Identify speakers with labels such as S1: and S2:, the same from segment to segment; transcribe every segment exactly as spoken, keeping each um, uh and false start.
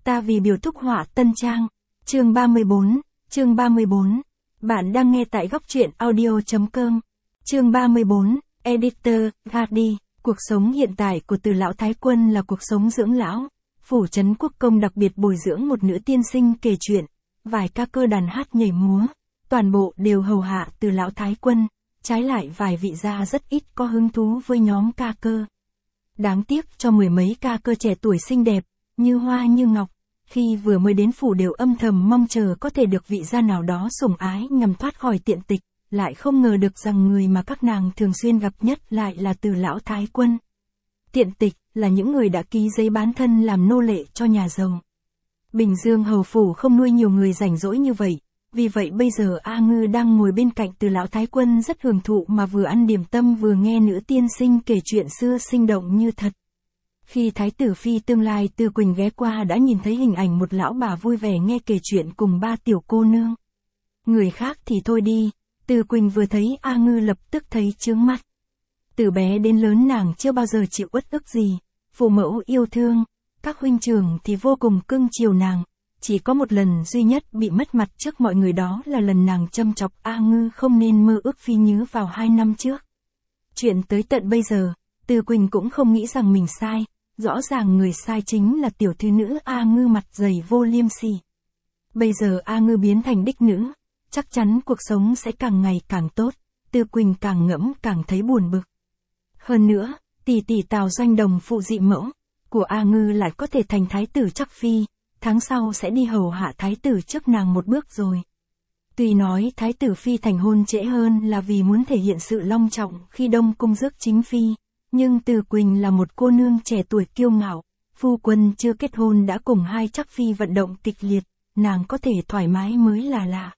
S1: Ta vì biểu thúc họa tân trang. Chương ba mươi bốn, chương ba mươi bốn. Bạn đang nghe tại góc truyện audio chấm com. Chương ba mươi bốn, Editor, Gardi. Cuộc sống hiện tại của Từ Lão Thái Quân là cuộc sống dưỡng lão. Phủ trấn Quốc Công đặc biệt bồi dưỡng một nữ tiên sinh kể chuyện, vài ca cơ đàn hát nhảy múa, toàn bộ đều hầu hạ Từ Lão Thái Quân, trái lại vài vị gia rất ít có hứng thú với nhóm ca cơ. Đáng tiếc cho mười mấy ca cơ trẻ tuổi xinh đẹp, như hoa như ngọc, khi vừa mới đến phủ đều âm thầm mong chờ có thể được vị gia nào đó sủng ái nhằm thoát khỏi tiện tịch, lại không ngờ được rằng người mà các nàng thường xuyên gặp nhất lại là Từ Lão Thái Quân. Tiện tịch là những người đã ký giấy bán thân làm nô lệ cho nhà giàu. Bình Dương hầu phủ không nuôi nhiều người rảnh rỗi như vậy, vì vậy bây giờ A Ngư đang ngồi bên cạnh Từ Lão Thái Quân rất hưởng thụ mà vừa ăn điểm tâm vừa nghe nữ tiên sinh kể chuyện xưa sinh động như thật. Khi Thái tử phi tương lai Từ Quỳnh ghé qua đã nhìn thấy hình ảnh một lão bà vui vẻ nghe kể chuyện cùng ba tiểu cô nương. Người khác thì thôi đi, Từ Quỳnh vừa thấy A Ngư lập tức thấy chướng mắt. Từ bé đến lớn nàng chưa bao giờ chịu uất ức gì, phụ mẫu yêu thương, các huynh trưởng thì vô cùng cưng chiều nàng, chỉ có một lần duy nhất bị mất mặt trước mọi người đó là lần nàng châm chọc A Ngư không nên mơ ước phi nhứ vào hai năm trước. Chuyện tới tận bây giờ, Từ Quỳnh cũng không nghĩ rằng mình sai, rõ ràng người sai chính là tiểu thư nữ A Ngư mặt dày vô liêm sỉ. Bây giờ A Ngư biến thành đích nữ, chắc chắn cuộc sống sẽ càng ngày càng tốt, Từ Quỳnh càng ngẫm càng thấy buồn bực. Hơn nữa, tỷ tỷ Tào Doanh Đồng phụ dị mẫu của A Ngư lại có thể thành thái tử chắc phi, tháng sau sẽ đi hầu hạ thái tử trước nàng một bước rồi. Tuy nói thái tử phi thành hôn trễ hơn là vì muốn thể hiện sự long trọng khi Đông cung rước chính phi, nhưng Từ Quỳnh là một cô nương trẻ tuổi kiêu ngạo, phu quân chưa kết hôn đã cùng hai chắc phi vận động kịch liệt, nàng có thể thoải mái mới là lạ.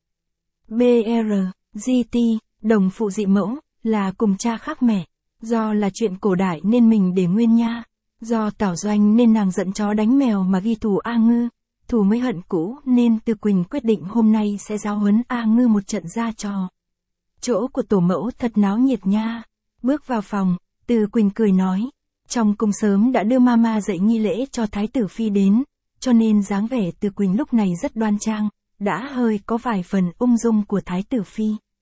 S1: bê rờ, giê tê, đồng phụ dị mẫu, là cùng cha khác mẹ. Do là chuyện cổ đại nên mình để nguyên nha. Do Tào Doanh nên nàng giận chó đánh mèo mà ghi thù A Ngư, thù mới hận cũ nên Từ Quỳnh quyết định hôm nay sẽ giáo huấn A Ngư một trận ra trò. Chỗ của tổ mẫu thật náo nhiệt nha. Bước vào phòng, Từ Quỳnh cười nói, trong cung sớm đã đưa mama dạy nghi lễ cho thái tử phi đến, cho nên dáng vẻ Từ Quỳnh lúc này rất đoan trang, đã hơi có vài phần ung dung của thái tử phi.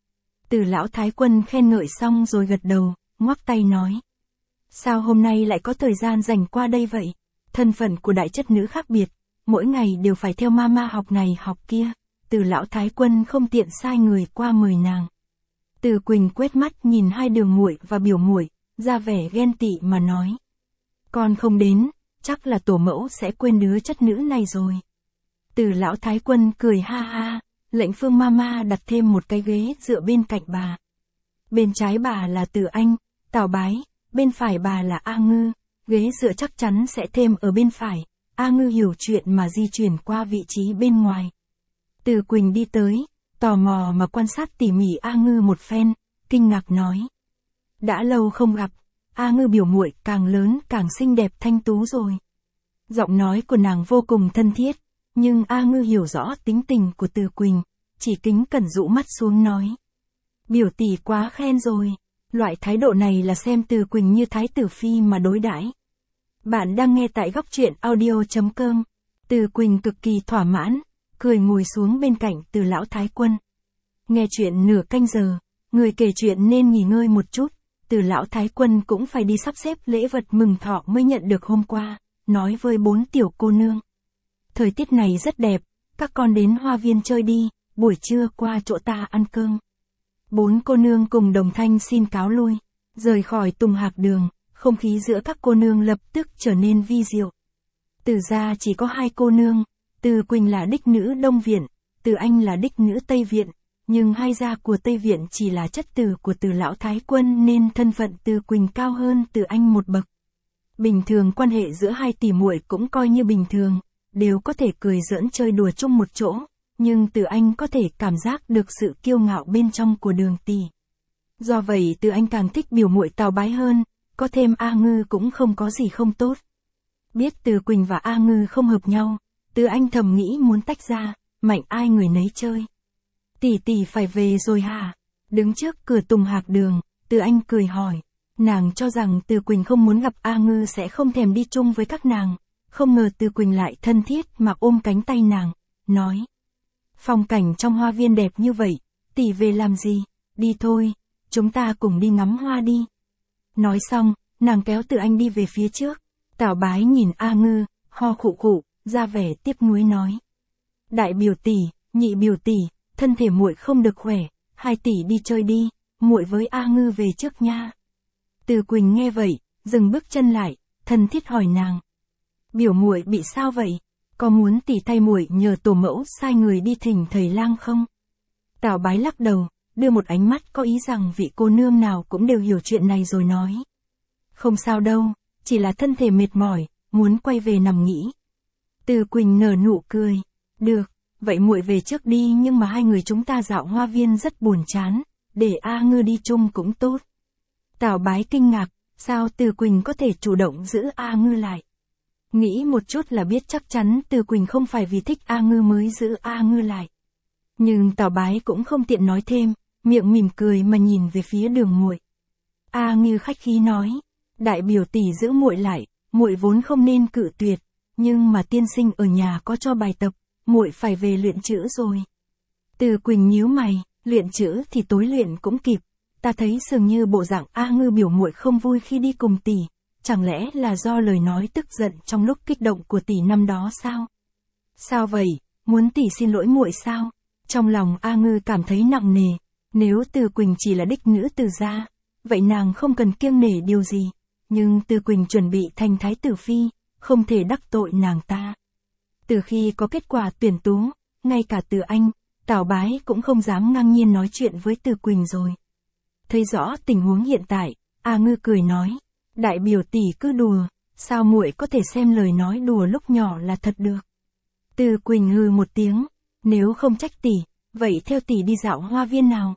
S1: Từ Lão Thái Quân khen ngợi xong rồi gật đầu, ngoắc tay nói. Sao hôm nay lại có thời gian dành qua đây vậy? Thân phận của đại chất nữ khác biệt, mỗi ngày đều phải theo mama học này học kia, Từ Lão Thái Quân không tiện sai người qua mời nàng. Từ Quỳnh quét mắt nhìn hai đường muội và biểu muội, ra vẻ ghen tị mà nói. Con không đến, chắc là tổ mẫu sẽ quên đứa chất nữ này rồi. Từ Lão Thái Quân cười ha ha, lệnh Phương mama đặt thêm một cái ghế dựa bên cạnh bà. Bên trái bà là Từ Anh, Tào Bái, bên phải bà là A Ngư, ghế dựa chắc chắn sẽ thêm ở bên phải, A Ngư hiểu chuyện mà di chuyển qua vị trí bên ngoài. Từ Quỳnh đi tới, tò mò mà quan sát tỉ mỉ A Ngư một phen, kinh ngạc nói. Đã lâu không gặp, A Ngư biểu muội càng lớn càng xinh đẹp thanh tú rồi. Giọng nói của nàng vô cùng thân thiết, nhưng A Ngư hiểu rõ tính tình của Từ Quỳnh, chỉ kính cẩn rũ mắt xuống nói. Biểu tỷ quá khen rồi. Loại thái độ này là xem Từ Quỳnh như thái tử phi mà đối đãi. Bạn đang nghe tại góc truyện audio chấm com. Từ Quỳnh cực kỳ thỏa mãn, cười ngồi xuống bên cạnh Từ Lão Thái Quân. Nghe chuyện nửa canh giờ, người kể chuyện nên nghỉ ngơi một chút, Từ Lão Thái Quân cũng phải đi sắp xếp lễ vật mừng thọ mới nhận được hôm qua, nói với bốn tiểu cô nương. Thời tiết này rất đẹp, các con đến hoa viên chơi đi, buổi trưa qua chỗ ta ăn cơm. Bốn cô nương cùng đồng thanh xin cáo lui, rời khỏi Tùng Hạc Đường, không khí giữa các cô nương lập tức trở nên vi diệu. Từ gia chỉ có hai cô nương, Từ Quỳnh là đích nữ Đông Viện, Từ Anh là đích nữ Tây Viện, nhưng hai gia của Tây Viện chỉ là chất tử của Từ Lão Thái Quân nên thân phận Từ Quỳnh cao hơn Từ Anh một bậc. Bình thường quan hệ giữa hai tỷ muội cũng coi như bình thường, đều có thể cười giỡn chơi đùa chung một chỗ. Nhưng Từ Anh có thể cảm giác được sự kiêu ngạo bên trong của Đường tỷ. Do vậy Từ Anh càng thích biểu muội Tào Bái hơn, có thêm A Ngư cũng không có gì không tốt. Biết Từ Quỳnh và A Ngư không hợp nhau, Từ Anh thầm nghĩ muốn tách ra, mạnh ai người nấy chơi. Tỷ tỷ phải về rồi hả? Đứng trước cửa Tùng Hạc Đường, Từ Anh cười hỏi. Nàng cho rằng Từ Quỳnh không muốn gặp A Ngư sẽ không thèm đi chung với các nàng, không ngờ Từ Quỳnh lại thân thiết mà ôm cánh tay nàng, nói. Phong cảnh trong hoa viên đẹp như vậy, tỷ về làm gì, đi thôi, chúng ta cùng đi ngắm hoa đi. Nói xong, nàng kéo Từ Anh đi về phía trước, Tảo Bái nhìn A Ngư, ho khụ khụ, ra vẻ tiếc nuối nói. Đại biểu tỷ, nhị biểu tỷ, thân thể muội không được khỏe, hai tỷ đi chơi đi, muội với A Ngư về trước nha. Từ Quỳnh nghe vậy, dừng bước chân lại, thân thiết hỏi nàng. Biểu muội bị sao vậy? Có muốn tỷ thay muội nhờ tổ mẫu sai người đi thỉnh thầy lang không? Tảo Bái lắc đầu, đưa một ánh mắt có ý rằng vị cô nương nào cũng đều hiểu chuyện này rồi nói. Không sao đâu, chỉ là thân thể mệt mỏi, muốn quay về nằm nghỉ. Từ Quỳnh nở nụ cười. Được, vậy muội về trước đi, nhưng mà hai người chúng ta dạo hoa viên rất buồn chán, để A Ngư đi chung cũng tốt. Tảo Bái kinh ngạc, sao Từ Quỳnh có thể chủ động giữ A Ngư lại? Nghĩ một chút là biết chắc chắn Từ Quỳnh không phải vì thích A Ngư mới giữ A Ngư lại. Nhưng Tảo Bái cũng không tiện nói thêm, miệng mỉm cười mà nhìn về phía Đường muội. A Ngư khách khí nói, đại biểu tỷ giữ muội lại, muội vốn không nên cự tuyệt, nhưng mà tiên sinh ở nhà có cho bài tập, muội phải về luyện chữ rồi. Từ Quỳnh nhíu mày, luyện chữ thì tối luyện cũng kịp, ta thấy dường như bộ dạng A Ngư biểu muội không vui khi đi cùng tỷ, chẳng lẽ là do lời nói tức giận trong lúc kích động của tỷ năm đó sao? Sao vậy, muốn tỷ xin lỗi muội sao? Trong lòng A Ngư cảm thấy nặng nề, nếu Từ Quỳnh chỉ là đích nữ Từ gia, vậy nàng không cần kiêng nể điều gì, nhưng Từ Quỳnh chuẩn bị thành thái tử phi, không thể đắc tội nàng ta. Từ khi có kết quả tuyển tú, ngay cả Từ Anh, Tảo Bái cũng không dám ngang nhiên nói chuyện với Từ Quỳnh rồi. Thấy rõ tình huống hiện tại, A Ngư cười nói, đại biểu tỷ cứ đùa, sao muội có thể xem lời nói đùa lúc nhỏ là thật được. Từ Quỳnh hừ một tiếng, nếu không trách tỷ, vậy theo tỷ đi dạo hoa viên nào?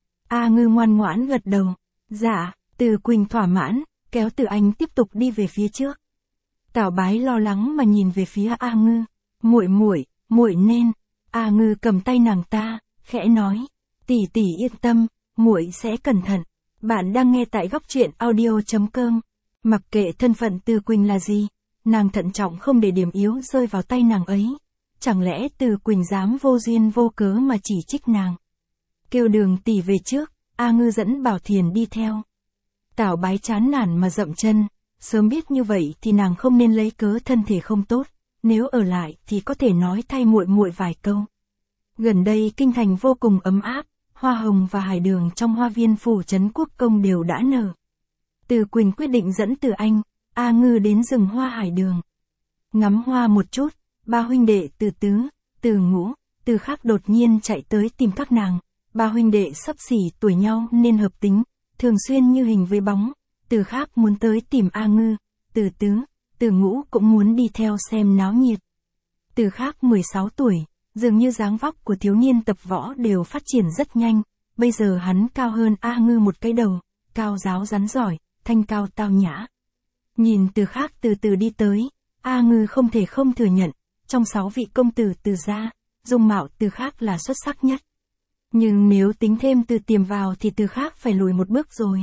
S1: A Ngư ngoan ngoãn gật đầu, dạ. Từ Quỳnh thỏa mãn, kéo Từ Anh tiếp tục đi về phía trước. Tảo Bái lo lắng mà nhìn về phía A Ngư, muội muội, muội nên. A Ngư cầm tay nàng ta, khẽ nói, tỷ tỷ yên tâm, muội sẽ cẩn thận. Bạn đang nghe tại góc truyện audio chấm com. Mặc kệ thân phận Từ Quỳnh là gì, nàng thận trọng không để điểm yếu rơi vào tay nàng ấy. Chẳng lẽ Từ Quỳnh dám vô duyên vô cớ mà chỉ trích nàng? Kêu Đường tỷ về trước, A Ngư dẫn Bảo Thiền đi theo. Tảo Bái chán nản mà dậm chân, sớm biết như vậy thì nàng không nên lấy cớ thân thể không tốt, nếu ở lại thì có thể nói thay muội muội vài câu. Gần đây kinh thành vô cùng ấm áp, hoa hồng và hải đường trong hoa viên phủ trấn Quốc Công đều đã nở. Từ Quỳnh quyết định dẫn Từ Anh, A Ngư đến rừng hoa hải đường. Ngắm hoa một chút, ba huynh đệ Từ Tứ, Từ Ngũ, Từ Khác đột nhiên chạy tới tìm các nàng. Ba huynh đệ xấp xỉ tuổi nhau nên hợp tính, thường xuyên như hình với bóng. Từ Khác muốn tới tìm A Ngư, Từ Tứ, Từ Ngũ cũng muốn đi theo xem náo nhiệt. Từ Khác mười sáu tuổi, dường như dáng vóc của thiếu niên tập võ đều phát triển rất nhanh, bây giờ hắn cao hơn A Ngư một cái đầu, cao ráo rắn giỏi, thanh cao tao nhã. Nhìn Từ Khác từ từ đi tới, A Ngư không thể không thừa nhận, trong sáu vị công tử Từ gia, dung mạo Từ Khác là xuất sắc nhất. Nhưng nếu tính thêm Từ Tiềm vào thì Từ Khác phải lùi một bước rồi.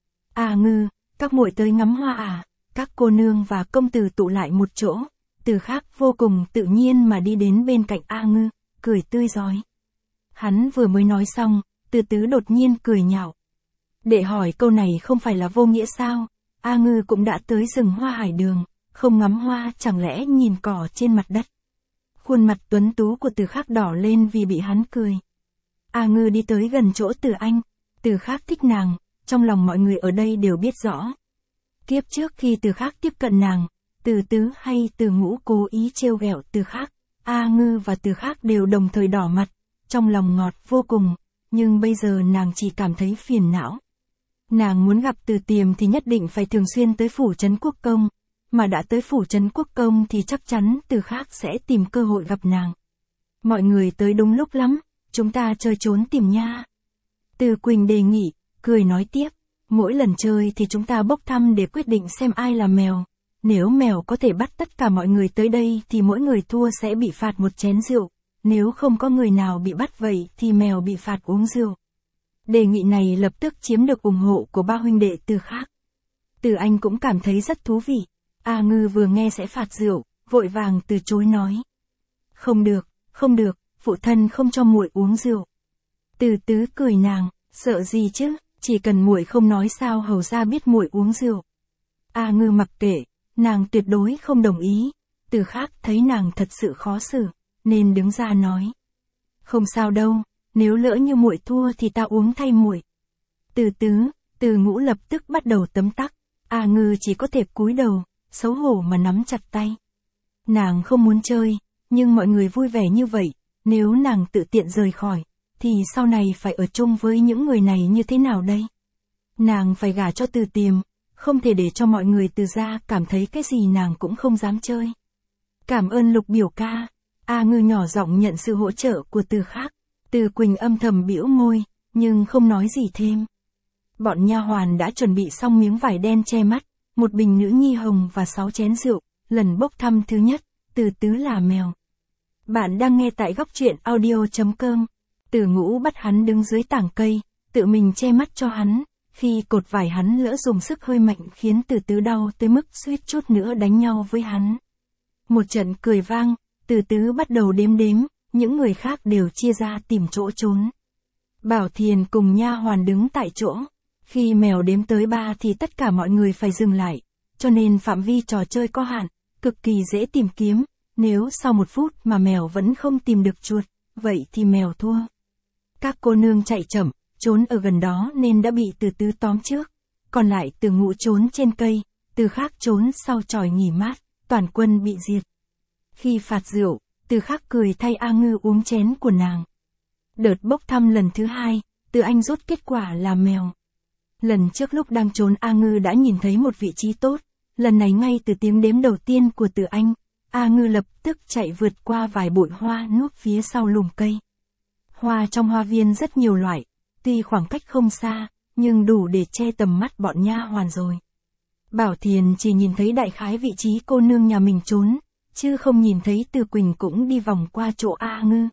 S1: A Ngư, các muội tới ngắm hoa à? Các cô nương và công tử tụ lại một chỗ, Từ Khác vô cùng tự nhiên mà đi đến bên cạnh A Ngư, cười tươi rói. Hắn vừa mới nói xong, Từ Tứ đột nhiên cười nhạo. Để hỏi câu này không phải là vô nghĩa sao? A Ngư cũng đã tới rừng hoa hải đường, không ngắm hoa chẳng lẽ nhìn cỏ trên mặt đất. Khuôn mặt tuấn tú của Từ Khác đỏ lên vì bị hắn cười. A Ngư đi tới gần chỗ Từ Anh, Từ Khác thích nàng, trong lòng mọi người ở đây đều biết rõ. Kiếp trước khi Từ Khác tiếp cận nàng, Từ Tứ hay Từ Ngũ cố ý trêu ghẹo Từ Khác, A Ngư và Từ Khác đều đồng thời đỏ mặt, trong lòng ngọt vô cùng, nhưng bây giờ nàng chỉ cảm thấy phiền não. Nàng muốn gặp Từ Tiềm thì nhất định phải thường xuyên tới phủ trấn Quốc Công, mà đã tới phủ trấn Quốc Công thì chắc chắn Từ Khác sẽ tìm cơ hội gặp nàng. Mọi người tới đúng lúc lắm, chúng ta chơi trốn tìm nha. Từ Quỳnh đề nghị, cười nói tiếp, mỗi lần chơi thì chúng ta bốc thăm để quyết định xem ai là mèo. Nếu mèo có thể bắt tất cả mọi người tới đây thì mỗi người thua sẽ bị phạt một chén rượu, nếu không có người nào bị bắt vậy thì mèo bị phạt uống rượu. Đề nghị này lập tức chiếm được ủng hộ của ba huynh đệ Từ Khác. Từ Anh cũng cảm thấy rất thú vị. A Ngư vừa nghe sẽ phạt rượu, vội vàng từ chối nói. Không được, không được, phụ thân không cho muội uống rượu. Từ Tứ cười nàng, sợ gì chứ, chỉ cần muội không nói sao hầu ra biết muội uống rượu. A Ngư mặc kệ, nàng tuyệt đối không đồng ý. Từ Khác thấy nàng thật sự khó xử, nên đứng ra nói. Không sao đâu, nếu lỡ như muội thua thì ta uống thay muội. Từ Tứ, Từ Ngũ lập tức bắt đầu tấm tắc, A Ngư chỉ có thể cúi đầu, xấu hổ mà nắm chặt tay. Nàng không muốn chơi, nhưng mọi người vui vẻ như vậy, nếu nàng tự tiện rời khỏi, thì sau này phải ở chung với những người này như thế nào đây? Nàng phải gả cho Từ Tiềm, không thể để cho mọi người Từ gia cảm thấy cái gì nàng cũng không dám chơi. Cảm ơn Lục biểu ca. A Ngư nhỏ giọng nhận sự hỗ trợ của Từ Khác. Từ Quỳnh âm thầm bĩu môi, nhưng không nói gì thêm. Bọn nha hoàn đã chuẩn bị xong miếng vải đen che mắt, một bình nữ nhi hồng và sáu chén rượu. Lần bốc thăm thứ nhất, Từ Tứ là mèo. Bạn đang nghe tại góc truyện audio chấm com. Từ Ngũ bắt hắn đứng dưới tảng cây, tự mình che mắt cho hắn. Khi cột vải hắn lỡ dùng sức hơi mạnh khiến Từ Tứ đau tới mức suýt chút nữa đánh nhau với hắn. Một trận cười vang, Từ Tứ bắt đầu đếm đếm, những người khác đều chia ra tìm chỗ trốn. Bảo Thiền cùng nha hoàn đứng tại chỗ. Khi mèo đếm tới ba thì tất cả mọi người phải dừng lại, cho nên phạm vi trò chơi có hạn, cực kỳ dễ tìm kiếm. Nếu sau một phút mà mèo vẫn không tìm được chuột, vậy thì mèo thua. Các cô nương chạy chậm, trốn ở gần đó nên đã bị Từ Tứ tóm trước. Còn lại Từ Ngũ trốn trên cây, Từ Khác trốn sau chòi nghỉ mát, toàn quân bị diệt. Khi phạt rượu, Từ Khác cười thay A Ngư uống chén của nàng. Đợt bốc thăm lần thứ hai, Từ Anh rút kết quả là mèo. Lần trước lúc đang trốn A Ngư đã nhìn thấy một vị trí tốt, lần này ngay từ tiếng đếm đầu tiên của Từ Anh, A Ngư lập tức chạy vượt qua vài bụi hoa núp phía sau lùm cây. Hoa trong hoa viên rất nhiều loại, tuy khoảng cách không xa, nhưng đủ để che tầm mắt bọn nha hoàn rồi. Bảo Thiền chỉ nhìn thấy đại khái vị trí cô nương nhà mình trốn, chứ không nhìn thấy Từ Quỳnh cũng đi vòng qua chỗ A Ngư.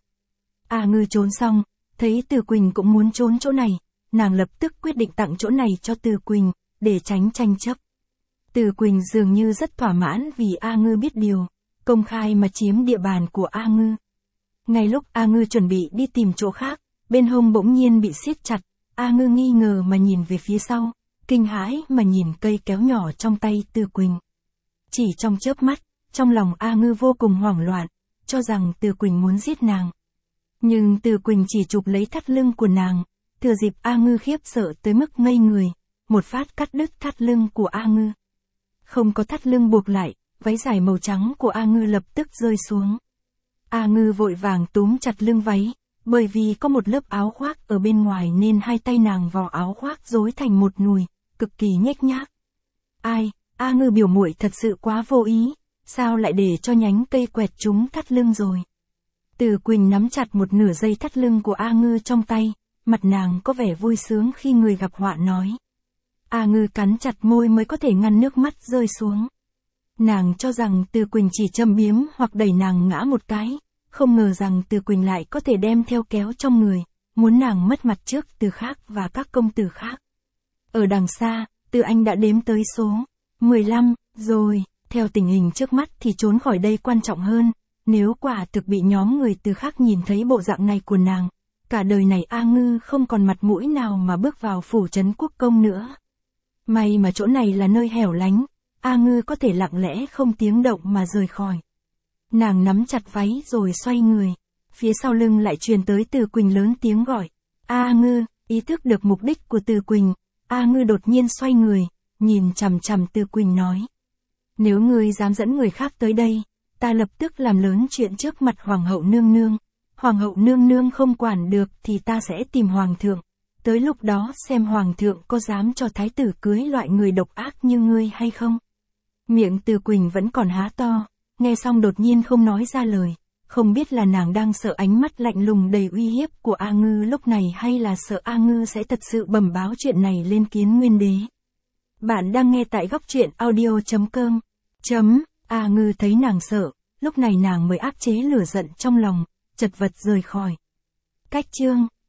S1: A Ngư trốn xong, thấy Từ Quỳnh cũng muốn trốn chỗ này, nàng lập tức quyết định tặng chỗ này cho Từ Quỳnh, để tránh tranh chấp. Từ Quỳnh dường như rất thỏa mãn vì A Ngư biết điều, công khai mà chiếm địa bàn của A Ngư. Ngay lúc A Ngư chuẩn bị đi tìm chỗ khác, bên hông bỗng nhiên bị siết chặt, A Ngư nghi ngờ mà nhìn về phía sau, kinh hãi mà nhìn cây kéo nhỏ trong tay Từ Quỳnh. Chỉ trong chớp mắt, trong lòng A Ngư vô cùng hoảng loạn, cho rằng Từ Quỳnh muốn giết nàng. Nhưng Từ Quỳnh chỉ chụp lấy thắt lưng của nàng, thừa dịp A Ngư khiếp sợ tới mức ngây người, một phát cắt đứt thắt lưng của A Ngư. Không có thắt lưng buộc lại, váy dài màu trắng của A Ngư lập tức rơi xuống. A Ngư vội vàng túm chặt lưng váy, bởi vì có một lớp áo khoác ở bên ngoài nên hai tay nàng vò áo khoác rối thành một nùi, cực kỳ nhếch nhác. Ai, A Ngư biểu muội thật sự quá vô ý, sao lại để cho nhánh cây quẹt trúng thắt lưng rồi. Từ Quỳnh nắm chặt một nửa dây thắt lưng của A Ngư trong tay, mặt nàng có vẻ vui sướng khi người gặp họa nói. A Ngư cắn chặt môi mới có thể ngăn nước mắt rơi xuống. Nàng cho rằng Từ Quỳnh chỉ châm biếm hoặc đẩy nàng ngã một cái, không ngờ rằng Từ Quỳnh lại có thể đem theo kéo trong người, muốn nàng mất mặt trước Từ Khác và các công tử khác. Ở đằng xa, Từ Anh đã đếm tới số mười lăm, rồi, theo tình hình trước mắt thì trốn khỏi đây quan trọng hơn, nếu quả thực bị nhóm người Từ Khác nhìn thấy bộ dạng này của nàng, cả đời này A Ngư không còn mặt mũi nào mà bước vào phủ trấn quốc công nữa. May mà chỗ này là nơi hẻo lánh, A Ngư có thể lặng lẽ không tiếng động mà rời khỏi. Nàng nắm chặt váy rồi xoay người, phía sau lưng lại truyền tới Từ Quỳnh lớn tiếng gọi. A Ngư, ý thức được mục đích của Từ Quỳnh, A Ngư đột nhiên xoay người, nhìn chằm chằm Từ Quỳnh nói. Nếu ngươi dám dẫn người khác tới đây, ta lập tức làm lớn chuyện trước mặt Hoàng hậu nương nương. Hoàng hậu nương nương không quản được thì ta sẽ tìm Hoàng thượng. Tới lúc đó xem Hoàng thượng có dám cho thái tử cưới loại người độc ác như ngươi hay không. Miệng Từ Quỳnh vẫn còn há to, nghe xong đột nhiên không nói ra lời. Không biết là nàng đang sợ ánh mắt lạnh lùng đầy uy hiếp của A Ngư lúc này hay là sợ A Ngư sẽ thật sự bẩm báo chuyện này lên Kiến Nguyên Đế. Bạn đang nghe tại góc truyện audio chấm com. Chấm, A Ngư thấy nàng sợ, lúc này nàng mới áp chế lửa giận trong lòng, chật vật rời khỏi. Cách chương